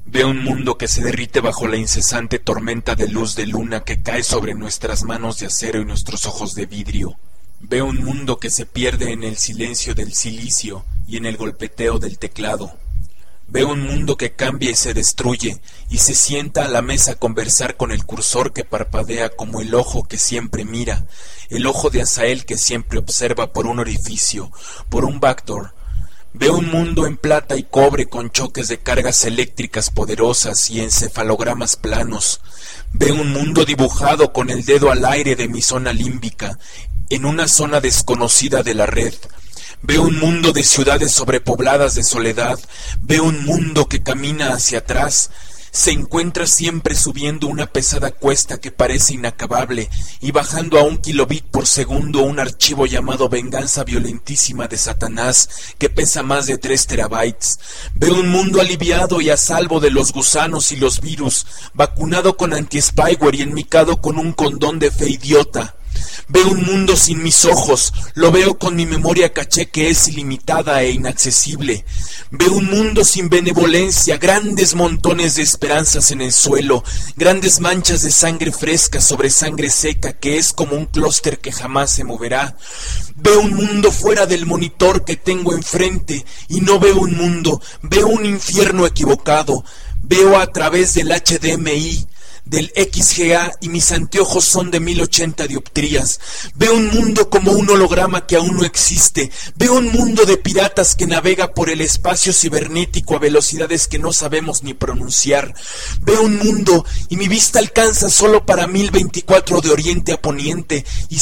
Veo un mundo que se derrite bajo la incesante tormenta de luz de luna que cae sobre nuestras manos de acero y nuestros ojos de vidrio. Veo un mundo que se pierde en el silencio del silicio y en el golpeteo del teclado. Veo un mundo que cambia y se destruye, y se sienta a la mesa a conversar con el cursor que parpadea como el ojo que siempre mira, el ojo de Azael que siempre observa por un orificio, por un backdoor. Veo un mundo en plata y cobre con choques de cargas eléctricas poderosas y encefalogramas planos. Veo un mundo dibujado con el dedo al aire de mi zona límbica, en una zona desconocida de la red. Veo un mundo de ciudades sobrepobladas de soledad. Veo un mundo que camina hacia atrás. Se encuentra siempre subiendo una pesada cuesta que parece inacabable y bajando a 1 kilobit por segundo un archivo llamado Venganza Violentísima de Satanás que pesa más de 3 terabytes. Veo un mundo aliviado y a salvo de los gusanos y los virus, vacunado con anti-spyware y enmicado con un condón de fe idiota. Veo un mundo sin mis ojos, lo veo con mi memoria caché que es ilimitada e inaccesible. Veo un mundo sin benevolencia, grandes montones de esperanzas en el suelo, grandes manchas de sangre fresca sobre sangre seca que es como un clúster que jamás se moverá. Veo un mundo fuera del monitor que tengo enfrente y no veo un mundo, veo un infierno equivocado. Veo a través del HDMI, del XGA y mis anteojos son de 1080 dioptrías. Veo un mundo como un holograma que aún no existe. Veo un mundo de piratas que navega por el espacio cibernético a velocidades que no sabemos ni pronunciar. Veo un mundo y mi vista alcanza solo para 1024 de oriente a poniente y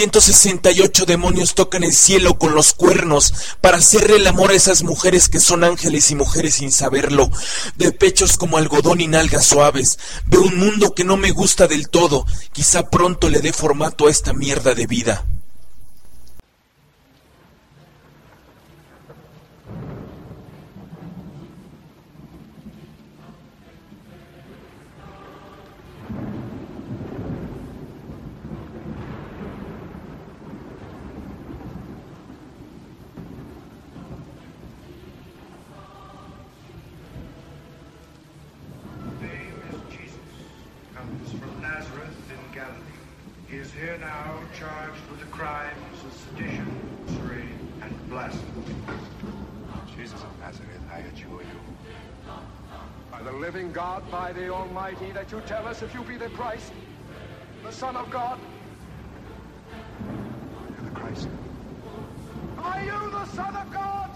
768 demonios tocan el cielo con los cuernos para hacerle el amor a esas mujeres que son ángeles y mujeres sin saberlo, de pechos como algodón y nalgas suaves. Veo un mundo que no me gusta del todo, quizá pronto le dé formato a esta mierda de vida. He is here now charged with the crimes of sedition, sorcery, and blasphemy. Jesus of Nazareth, I adjure you. By the living God, by the Almighty, that you tell us if you be the Christ, the Son of God. You're the Christ. Are you the Son of God?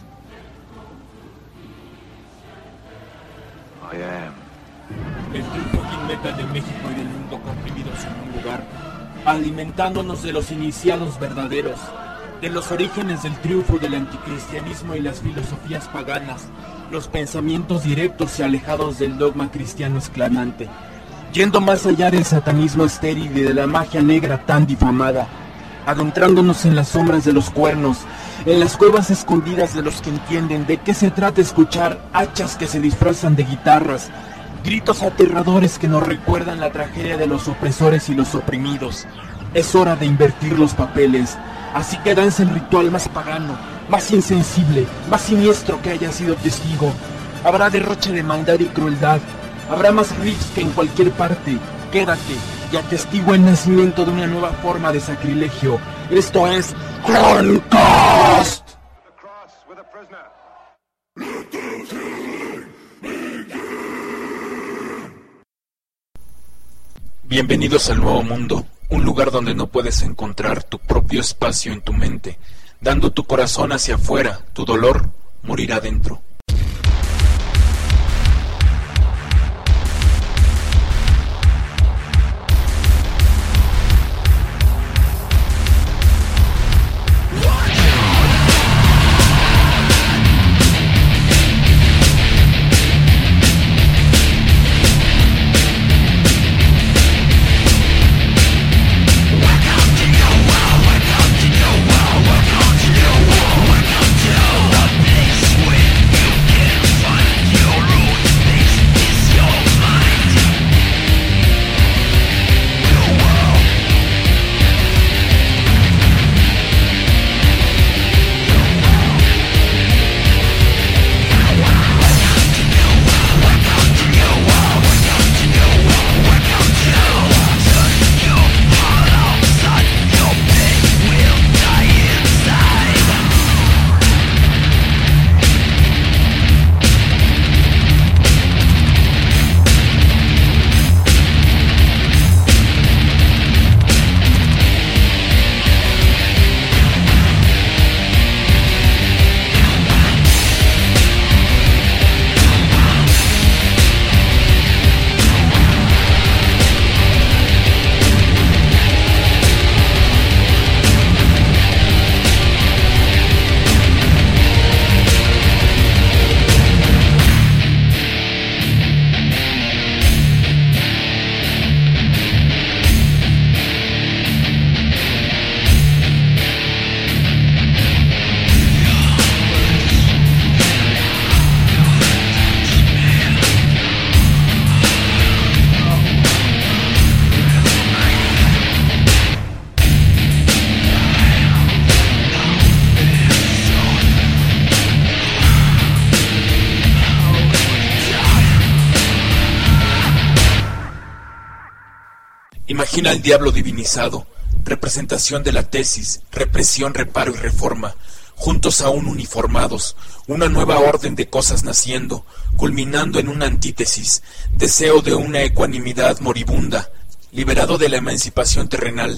I am. El fucking metal de México y del mundo comprimidos en un lugar, alimentándonos de los iniciados verdaderos, de los orígenes del triunfo del anticristianismo y las filosofías paganas, los pensamientos directos y alejados del dogma cristiano esclamante, yendo más allá del satanismo estéril y de la magia negra tan difamada, adentrándonos en las sombras de los cuernos, en las cuevas escondidas de los que entienden de qué se trata escuchar hachas que se disfrazan de guitarras, gritos aterradores que nos recuerdan la tragedia de los opresores y los oprimidos. Es hora de invertir los papeles, así que danza el ritual más pagano, más insensible, más siniestro que haya sido testigo. Habrá derroche de maldad y crueldad, habrá más riffs que en cualquier parte. Quédate y atestigua el nacimiento de una nueva forma de sacrilegio. Esto es Horncast. Bienvenidos al Nuevo Mundo, un lugar donde no puedes encontrar tu propio espacio en tu mente. Dando tu corazón hacia afuera, tu dolor morirá dentro. Welcome to Imagina al diablo divinizado, representación de la tesis, represión, reparo y reforma, juntos aún uniformados, una nueva orden de cosas naciendo, culminando en una antítesis, deseo de una ecuanimidad moribunda, liberado de la emancipación terrenal.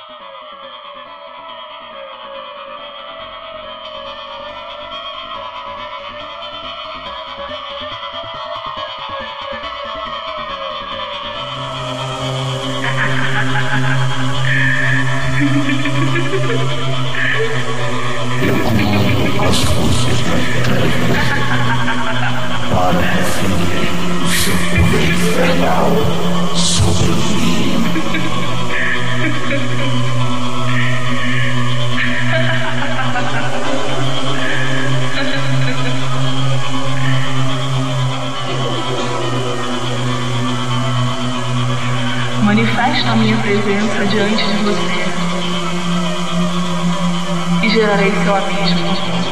Eu comando as forças das trevas para referir o seu poder infernal sobre mim. Manifesto a minha presença diante de você e gerarei seu abismo.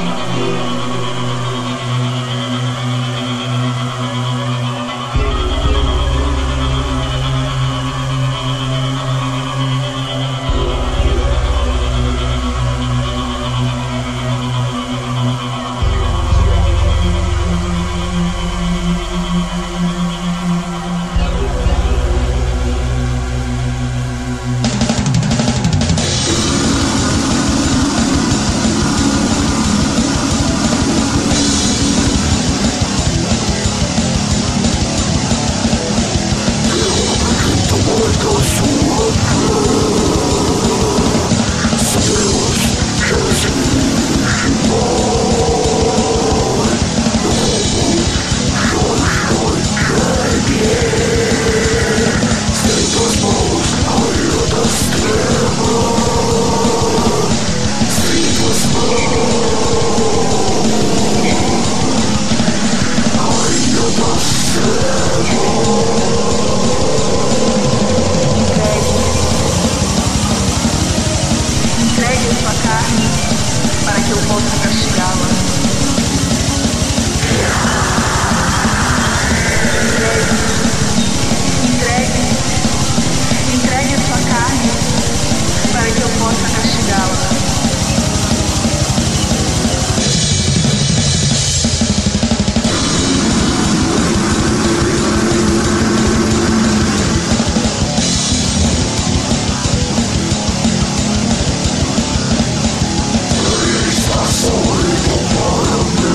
Entregue sua carne para que eu possa castigá-la. Entregue sua carne para que eu possa castigá-la. Está sorrindo para mim.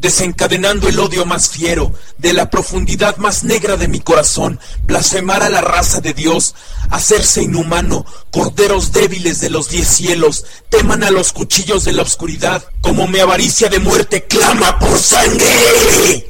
desencadenando el odio más fiero, de la profundidad más negra de mi corazón, blasfemar a la raza de Dios, hacerse inhumano, corderos débiles de los 10 cielos, teman a los cuchillos de la oscuridad, como mi avaricia de muerte clama por sangre.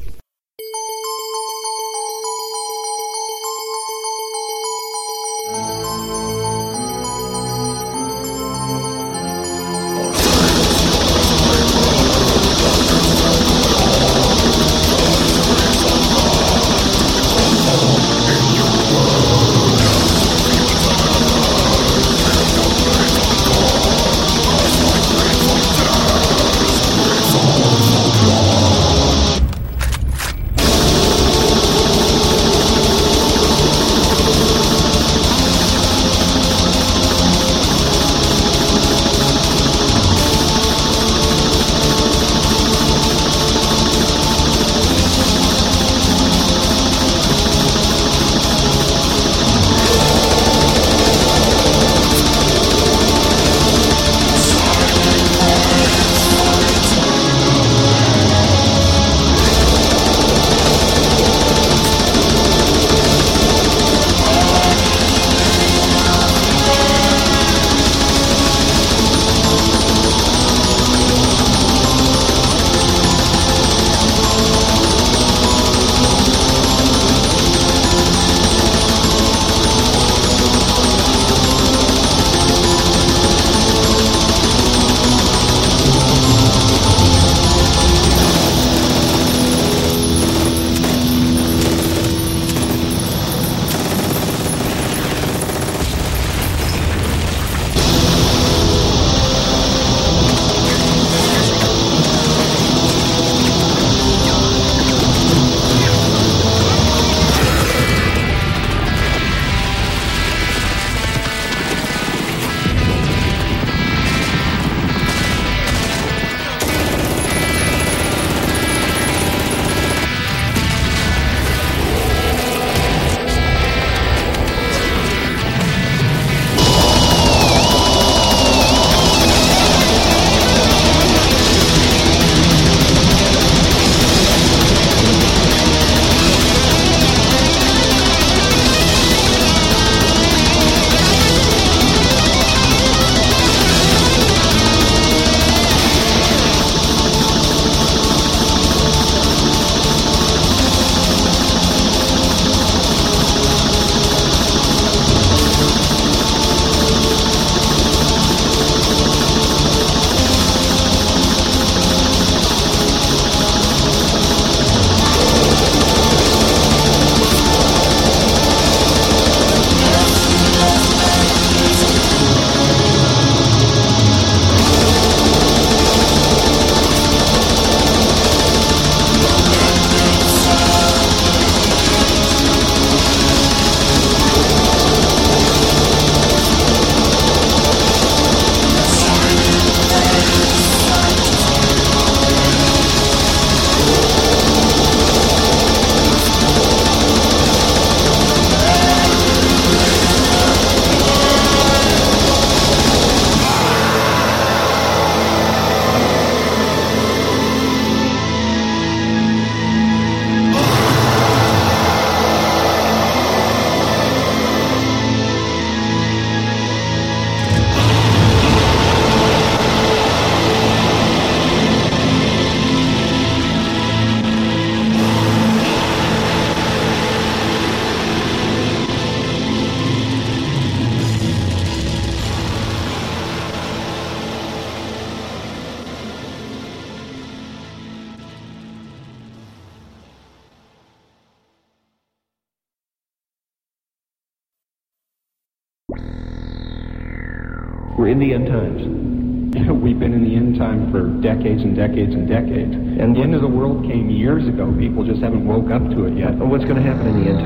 We're in the end times. We've been in the end time for decades and decades and decades. And the end of the world came years ago. People just haven't woke up to it yet. And what's going to happen in the end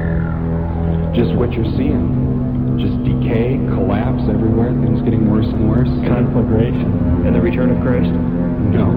times? Just what you're seeing. Just decay, collapse everywhere, things getting worse and worse. Conflagration. And the return of Christ? No.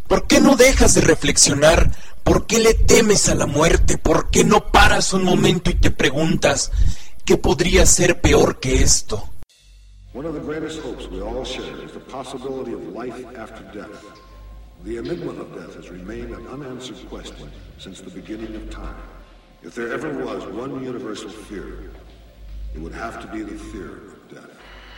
¿Por qué no dejas de reflexionar? ¿Por qué le temes a la muerte? ¿Por qué no paras un momento y te preguntas qué podría ser peor que esto? One of the greatest hopes we all share is the possibility of life after death. The enigma of death has remained an unanswered question since the beginning of time. If there ever was one universal fear, it would have to be the fear of death.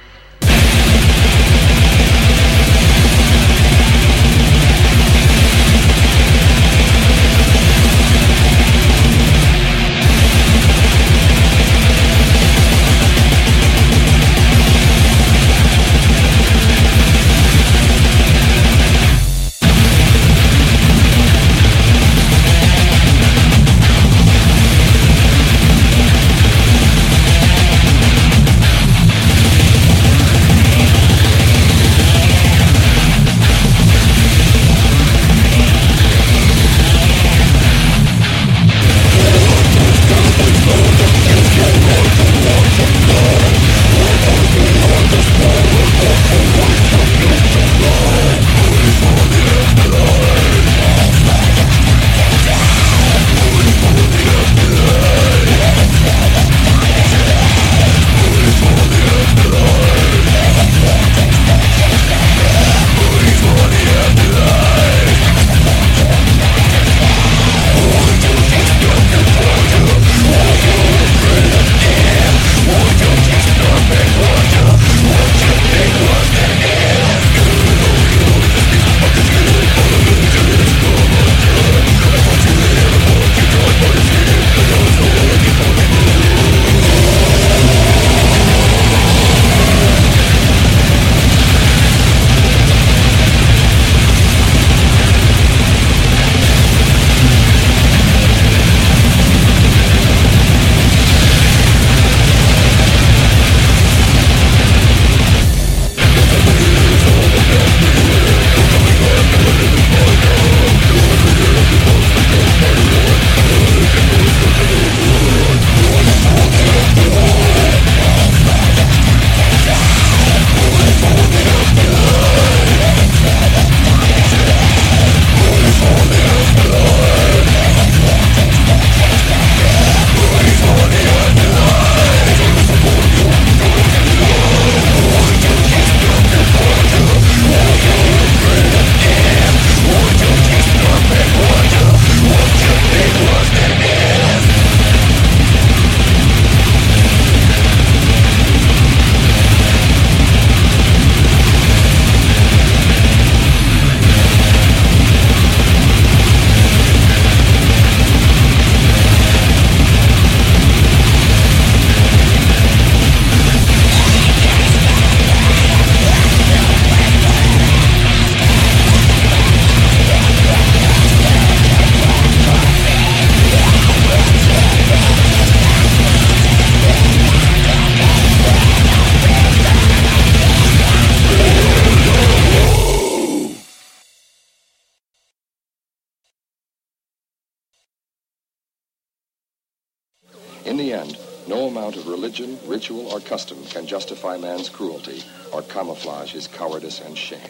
In the end, no amount of religion, ritual, or custom can justify man's cruelty or camouflage his cowardice and shame.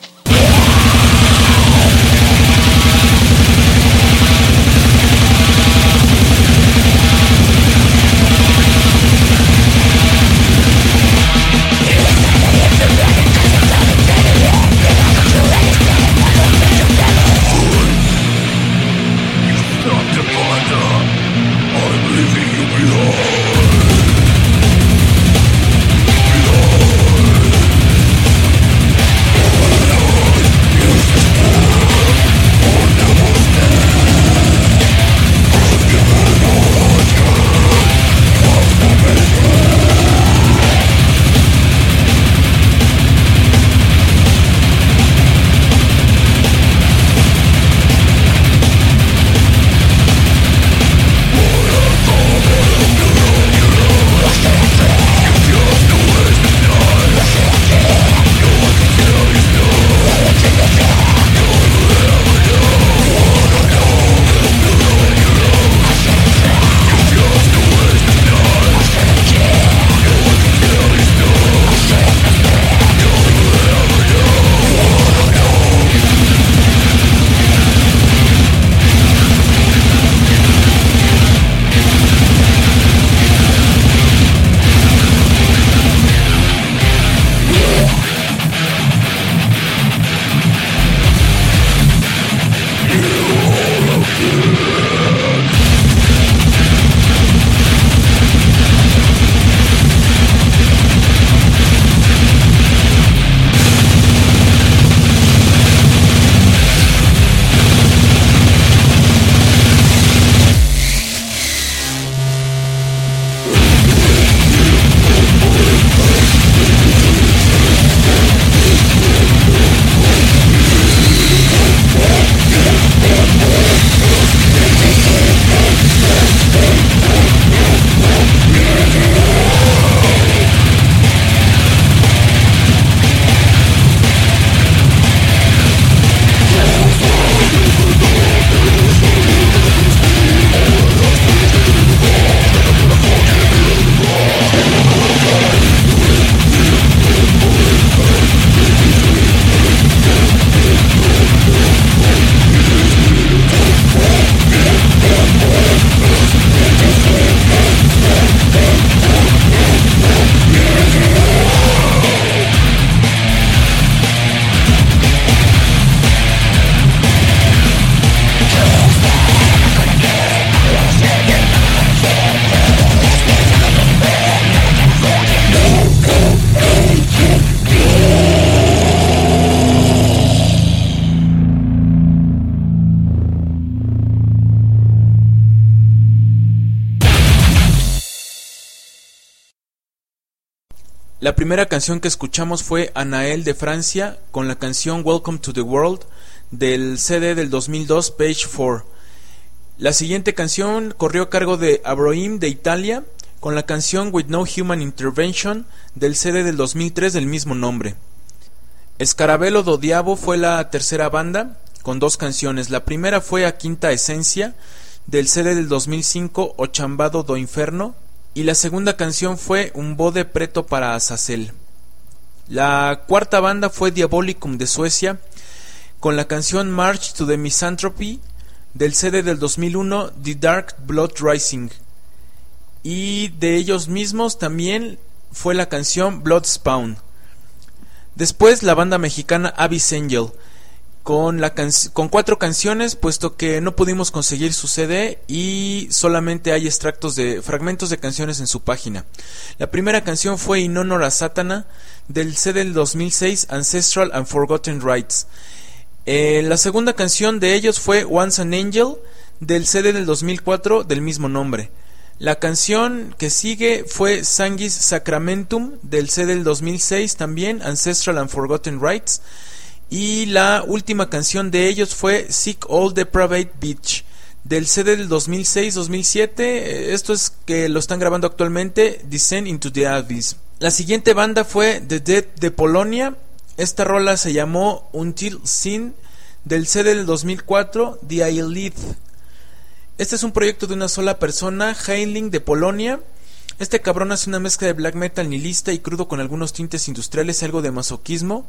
Behind. La primera canción que escuchamos fue Anaël de Francia con la canción Welcome to the World del CD del 2002 Page 4. La siguiente canción corrió a cargo de Abrohim de Italia con la canción With No Human Intervention del CD del 2003 del mismo nombre. Scarabello do Diabo fue la tercera banda con 2 canciones. La primera fue A Quinta Esencia del CD del 2005 O Chambado do Inferno, y la segunda canción fue Un Bode Preto para Azazel. La cuarta banda fue Diabolicum de Suecia con la canción March to the Misanthropy del CD del 2001 The Dark Blood Rising, y de ellos mismos también fue la canción Blood Spawn. Después la banda mexicana Abyss Angel con 4 canciones, puesto que no pudimos conseguir su CD y solamente hay extractos de fragmentos de canciones en su página. La primera canción fue In Honor a Satana del CD del 2006 Ancestral and Forgotten Rites. La segunda canción de ellos fue Once an Angel del CD del 2004 del mismo nombre. La canción que sigue fue Sanguis Sacramentum del CD del 2006 también Ancestral and Forgotten Rites. Y la última canción de ellos fue Sick All Depraved Bitch del CD del 2006-2007. Esto es que lo están grabando actualmente, Descent into the Abyss. La siguiente banda fue The Dead de Polonia. Esta rola se llamó Until Sin del CD del 2004, The Elite. Este es un proyecto de una sola persona, Heinling de Polonia. Este cabrón hace una mezcla de black metal nihilista y crudo con algunos tintes industriales y algo de masoquismo.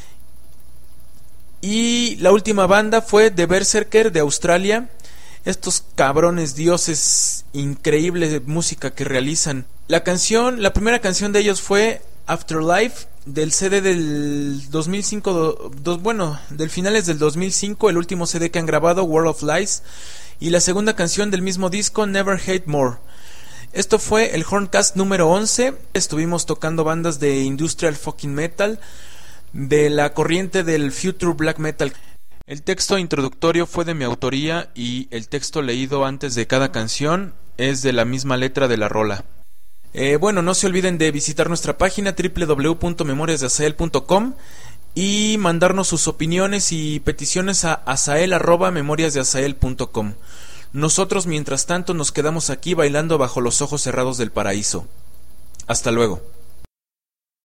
Y la última banda fue The Berserker de Australia. Estos cabrones dioses, increíble música que realizan. La primera canción de ellos fue Afterlife del CD del 2005, del finales del 2005, el último CD que han grabado, World of Lies, y la segunda canción del mismo disco, Never Hate More. Esto fue el Horncast número 11. Estuvimos tocando bandas de industrial fucking metal, de la corriente del future black metal. El texto introductorio fue de mi autoría y el texto leído antes de cada canción es de la misma letra de la rola. No se olviden de visitar nuestra página www.memoriasdeazael.com y mandarnos sus opiniones y peticiones a azael@memoriasdeazael.com. Nosotros mientras tanto nos quedamos aquí bailando bajo los ojos cerrados del paraíso. Hasta luego.